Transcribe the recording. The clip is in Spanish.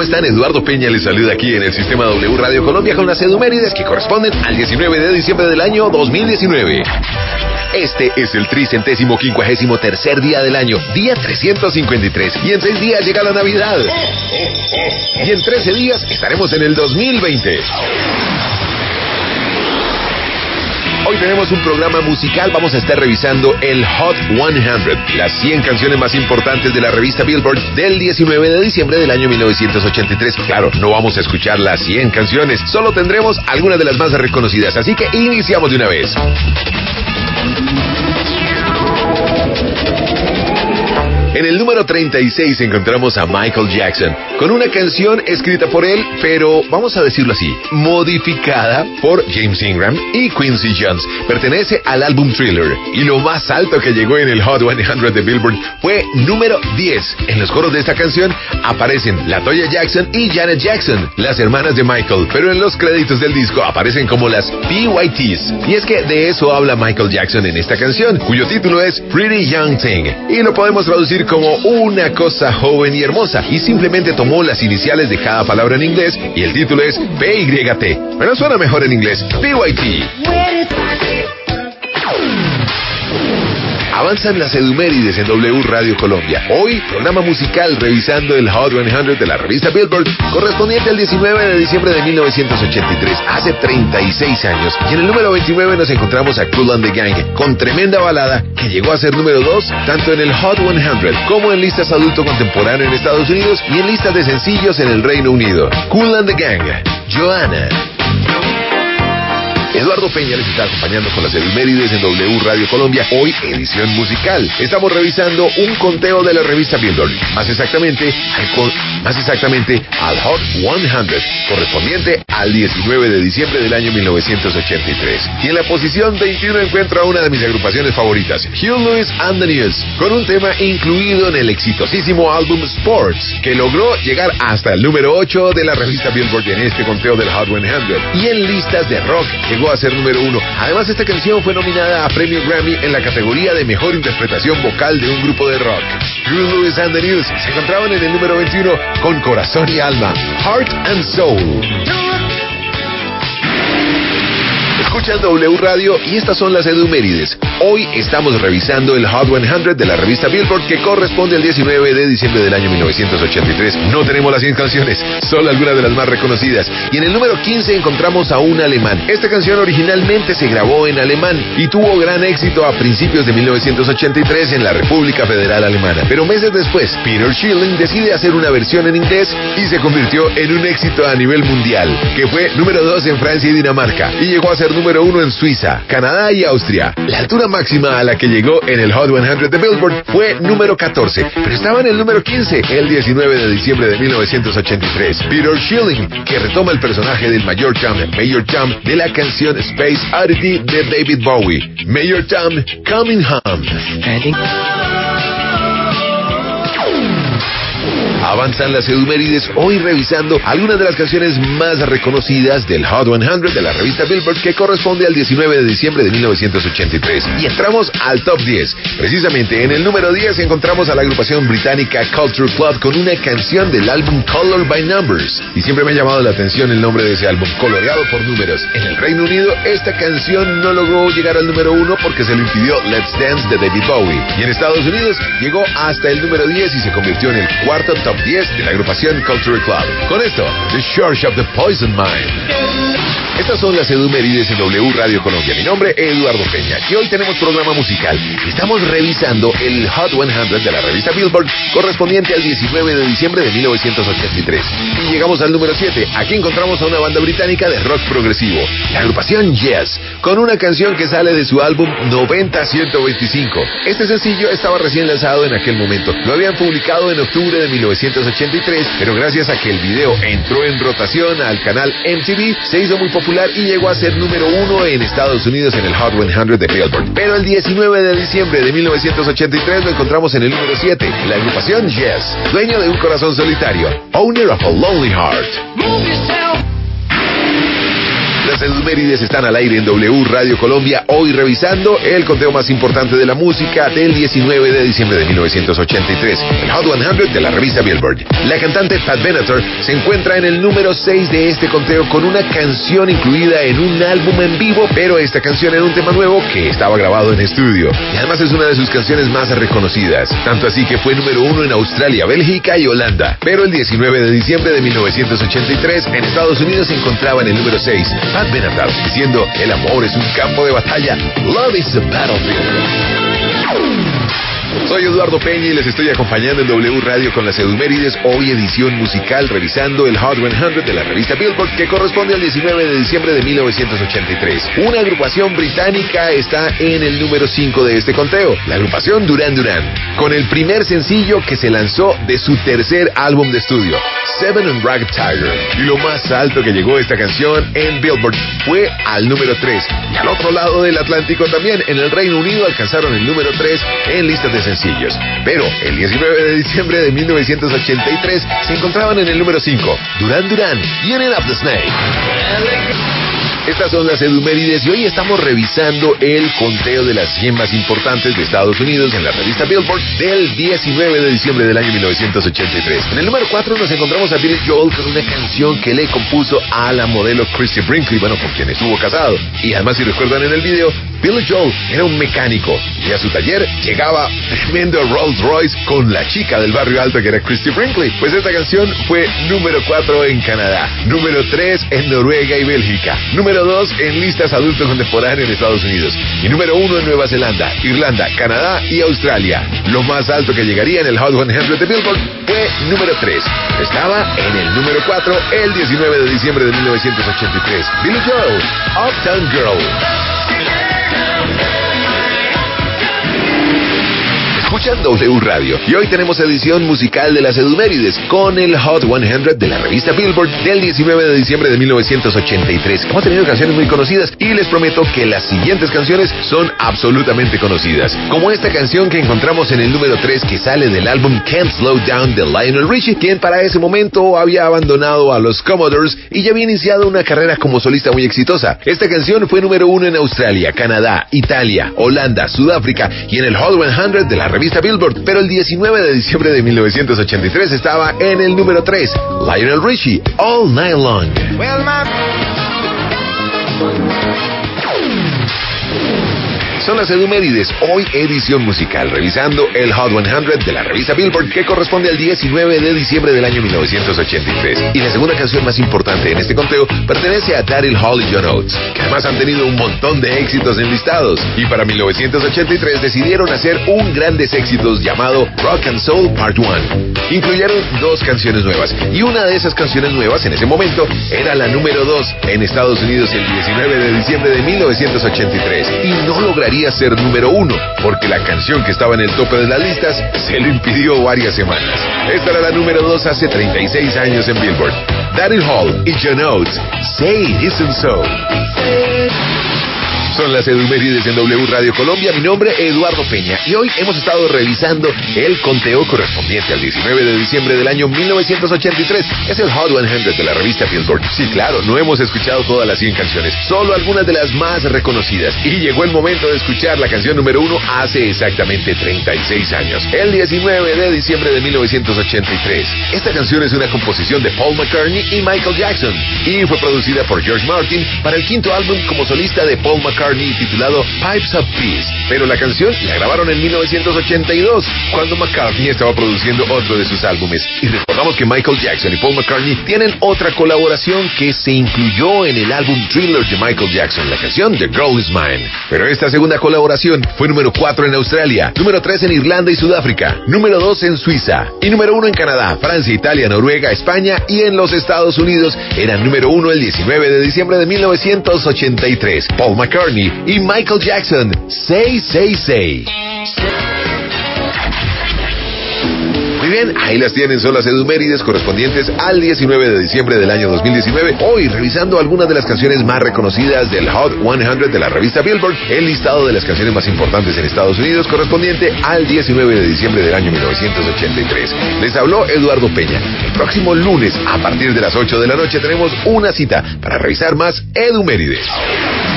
¿Cómo están? Eduardo Peña les saluda aquí en el Sistema W Radio Colombia con las edumérides que corresponden al 19 de diciembre del año 2019. Este es el 353º día del año, día 353, y en 6 días llega la Navidad. Y en 13 días estaremos en el 2020. Hoy tenemos un programa musical, vamos a estar revisando el Hot 100, las 100 canciones más importantes de la revista Billboard del 19 de diciembre del año 1983. Claro, no vamos a escuchar las 100 canciones, solo tendremos algunas de las más reconocidas, así que iniciamos de una vez. En el número 36 encontramos a Michael Jackson, con una canción escrita por él, pero vamos a decirlo así, modificada por James Ingram y Quincy Jones. Pertenece al álbum Thriller, y lo más alto que llegó en el Hot 100 de Billboard fue número 10. En los coros de esta canción aparecen LaToya Jackson y Janet Jackson, las hermanas de Michael, pero en los créditos del disco aparecen como las PYTs. Y es que de eso habla Michael Jackson en esta canción, cuyo título es Pretty Young Thing, y lo podemos traducir como una cosa joven y hermosa, y simplemente tomó las iniciales de cada palabra en inglés y el título es PYT, pero suena mejor en inglés, PYT. Avanzan las edumérides en W Radio Colombia. Hoy, programa musical revisando el Hot 100 de la revista Billboard, correspondiente al 19 de diciembre de 1983, hace 36 años. Y en el número 29 nos encontramos a Kool and the Gang, con tremenda balada que llegó a ser número 2, tanto en el Hot 100 como en listas adulto contemporáneo en Estados Unidos y en listas de sencillos en el Reino Unido. Kool and the Gang, Joanna. Eduardo Peña les está acompañando con las edumérides en W Radio Colombia, hoy edición musical. Estamos revisando un conteo de la revista Billboard, más exactamente al Hot 100, correspondiente al 19 de diciembre del año 1983. Y en la posición 21 encuentro a una de mis agrupaciones favoritas, Huey Lewis and the News, con un tema incluido en el exitosísimo álbum Sports, que logró llegar hasta el número 8 de la revista Billboard en este conteo del Hot 100. Y en listas de rock llegó a ser número 1. Además, esta canción fue nominada a premio Grammy en la categoría de mejor interpretación vocal de un grupo de rock. Huey Lewis and the News se encontraban en el número 21 con Corazón y Alma, Heart and Soul. Escuchan W Radio y estas son las edumérides. Hoy estamos revisando el Hot 100 de la revista Billboard, que corresponde al 19 de diciembre del año 1983. No tenemos las 100 canciones, solo algunas de las más reconocidas. Y en el número 15 encontramos a un alemán. Esta canción originalmente se grabó en alemán y tuvo gran éxito a principios de 1983 en la República Federal Alemana. Pero meses después, Peter Schilling decide hacer una versión en inglés y se convirtió en un éxito a nivel mundial, que fue número 2 en Francia y Dinamarca, y llegó a ser número 1 en Suiza, Canadá y Austria. La altura máxima a la que llegó en el Hot 100 de Billboard fue número 14, pero estaba en el número 15 el 19 de diciembre de 1983. Peter Schilling, que retoma el personaje del Major Tom, de la canción Space Oddity de David Bowie. Major Tom, Coming Home. Avanzan las edumérides, hoy revisando algunas de las canciones más reconocidas del Hot 100 de la revista Billboard, que corresponde al 19 de diciembre de 1983. Y entramos al top 10. Precisamente en el número 10 encontramos a la agrupación británica Culture Club con una canción del álbum Color by Numbers. Y siempre me ha llamado la atención el nombre de ese álbum, coloreado por números. En el Reino Unido esta canción no logró llegar al número 1 porque se lo impidió Let's Dance de David Bowie. Y en Estados Unidos llegó hasta el número 10 y se convirtió en el cuarto top 10 de la agrupación Culture Club. Con esto, The Church of the Poison Mind. Estas son las edumérides en W Radio Colombia. Mi nombre es Eduardo Peña y hoy tenemos programa musical. Estamos revisando el Hot 100 de la revista Billboard, correspondiente al 19 de diciembre de 1983. Y llegamos al número 7. Aquí encontramos a una banda británica de rock progresivo, la agrupación Yes, con una canción que sale de su álbum 90-125. Este sencillo estaba recién lanzado en aquel momento. Lo habían publicado en octubre de 1983, pero gracias a que el video entró en rotación al canal MTV, se hizo muy popular y llegó a ser número 1 en Estados Unidos en el Hot 100 de Billboard. Pero el 19 de diciembre de 1983 lo encontramos en el número 7, la agrupación Yes, dueño de un corazón solitario, Owner of a Lonely Heart. Las Edumérides están al aire en W Radio Colombia, hoy revisando el conteo más importante de la música del 19 de diciembre de 1983, el Hot 100 de la revista Billboard. La cantante Pat Benatar se encuentra en el número 6 de este conteo con una canción incluida en un álbum en vivo, pero esta canción era un tema nuevo que estaba grabado en estudio. Y además es una de sus canciones más reconocidas, tanto así que fue número 1 en Australia, Bélgica y Holanda. Pero el 19 de diciembre de 1983, en Estados Unidos se encontraba en el número 6, Pat Benatar, diciendo: el amor es un campo de batalla, love is a battlefield. Soy Eduardo Peña y les estoy acompañando en W Radio con las Edumérides, hoy edición musical revisando el Hot 100 de la revista Billboard, que corresponde al 19 de diciembre de 1983. Una agrupación británica está en el número 5 de este conteo, la agrupación Duran Duran, con el primer sencillo que se lanzó de su tercer álbum de estudio, Seven and Ragged Tiger. Y lo más alto que llegó esta canción en Billboard fue al número 3. Y al otro lado del Atlántico también, en el Reino Unido, alcanzaron el número 3 en listas de sencillos. Pero el 19 de diciembre de 1983 se encontraban en el número 5, Duran Duran, Union of the Snake. Estas son las Edumérides y hoy estamos revisando el conteo de las 100 más importantes de Estados Unidos en la revista Billboard del 19 de diciembre del año 1983. En el número 4 nos encontramos a Billy Joel con una canción que le compuso a la modelo Christie Brinkley, bueno, con quien estuvo casado. Y además, si recuerdan en el video, Billy Joel era un mecánico y a su taller llegaba tremendo Rolls Royce con la chica del barrio alto que era Christie Brinkley. Pues esta canción fue número 4 en Canadá, número 3 en Noruega y Bélgica, número 2 en listas adulto contemporáneo en Estados Unidos y número 1 en Nueva Zelanda, Irlanda, Canadá y Australia. Lo más alto que llegaría en el Hot 100 de Billboard fue número 3. Estaba en el número 4 el 19 de diciembre de 1983. Billy Joel, Uptown Girl. Escuchan W Radio y hoy tenemos edición musical de las Edumérides con el Hot 100 de la revista Billboard del 19 de diciembre de 1983. Hemos tenido canciones muy conocidas y les prometo que las siguientes canciones son absolutamente conocidas, como esta canción que encontramos en el número 3, que sale del álbum Can't Slow Down de Lionel Richie, quien para ese momento había abandonado a los Commodores y ya había iniciado una carrera como solista muy exitosa. Esta canción fue número 1 en Australia, Canadá, Italia, Holanda, Sudáfrica y en el Hot 100 de la revista Billboard, pero el 19 de diciembre de 1983 estaba en el número 3, Lionel Richie, All Night Long. Son las Edumérides, hoy edición musical, revisando el Hot 100 de la revista Billboard, que corresponde al 19 de diciembre del año 1983. Y la segunda canción más importante en este conteo pertenece a Daryl Hall y John Oates, que además han tenido un montón de éxitos en listados. Y para 1983 decidieron hacer un grandes éxitos llamado Rock and Soul Part 1. Incluyeron 2 canciones nuevas, y una de esas canciones nuevas en ese momento era la número 2 en Estados Unidos el 19 de diciembre de 1983. Y no lograría ser número 1, porque la canción que estaba en el tope de las listas se lo impidió varias semanas. Esta era la número 2 hace 36 años en Billboard. Daryl Hall y John Oates, Say It Isn't So. Son las Edumérides en W Radio Colombia. Mi nombre es Eduardo Peña y hoy hemos estado revisando el conteo correspondiente al 19 de diciembre del año 1983. Es el Hot 100 de la revista Billboard. Sí, claro, no hemos escuchado todas las 100 canciones, solo algunas de las más reconocidas. Y llegó el momento de escuchar la canción número 1 hace exactamente 36 años, el 19 de diciembre de 1983. Esta canción es una composición de Paul McCartney y Michael Jackson y fue producida por George Martin para el quinto álbum como solista de Paul McCartney, titulado Pipes of Peace, pero la canción la grabaron en 1982, cuando McCartney estaba produciendo otro de sus álbumes. Y recordamos que Michael Jackson y Paul McCartney tienen otra colaboración que se incluyó en el álbum Thriller de Michael Jackson, la canción The Girl Is Mine. Pero esta segunda colaboración fue número 4 en Australia, número 3 en Irlanda y Sudáfrica, número 2 en Suiza y número 1 en Canadá, Francia, Italia, Noruega, España y en los Estados Unidos eran número 1 el 19 de diciembre de 1983. Paul McCartney y Michael Jackson, Say, Say, Say. Muy bien, Bien, ahí las tienen, son las edumérides correspondientes al 19 de diciembre del año 2019. Hoy, revisando algunas de las canciones más reconocidas del Hot 100 de la revista Billboard, el listado de las canciones más importantes en Estados Unidos correspondiente al 19 de diciembre del año 1983. Les habló Eduardo Peña. El próximo lunes, a partir de las 8 de la noche, tenemos una cita para revisar más edumérides.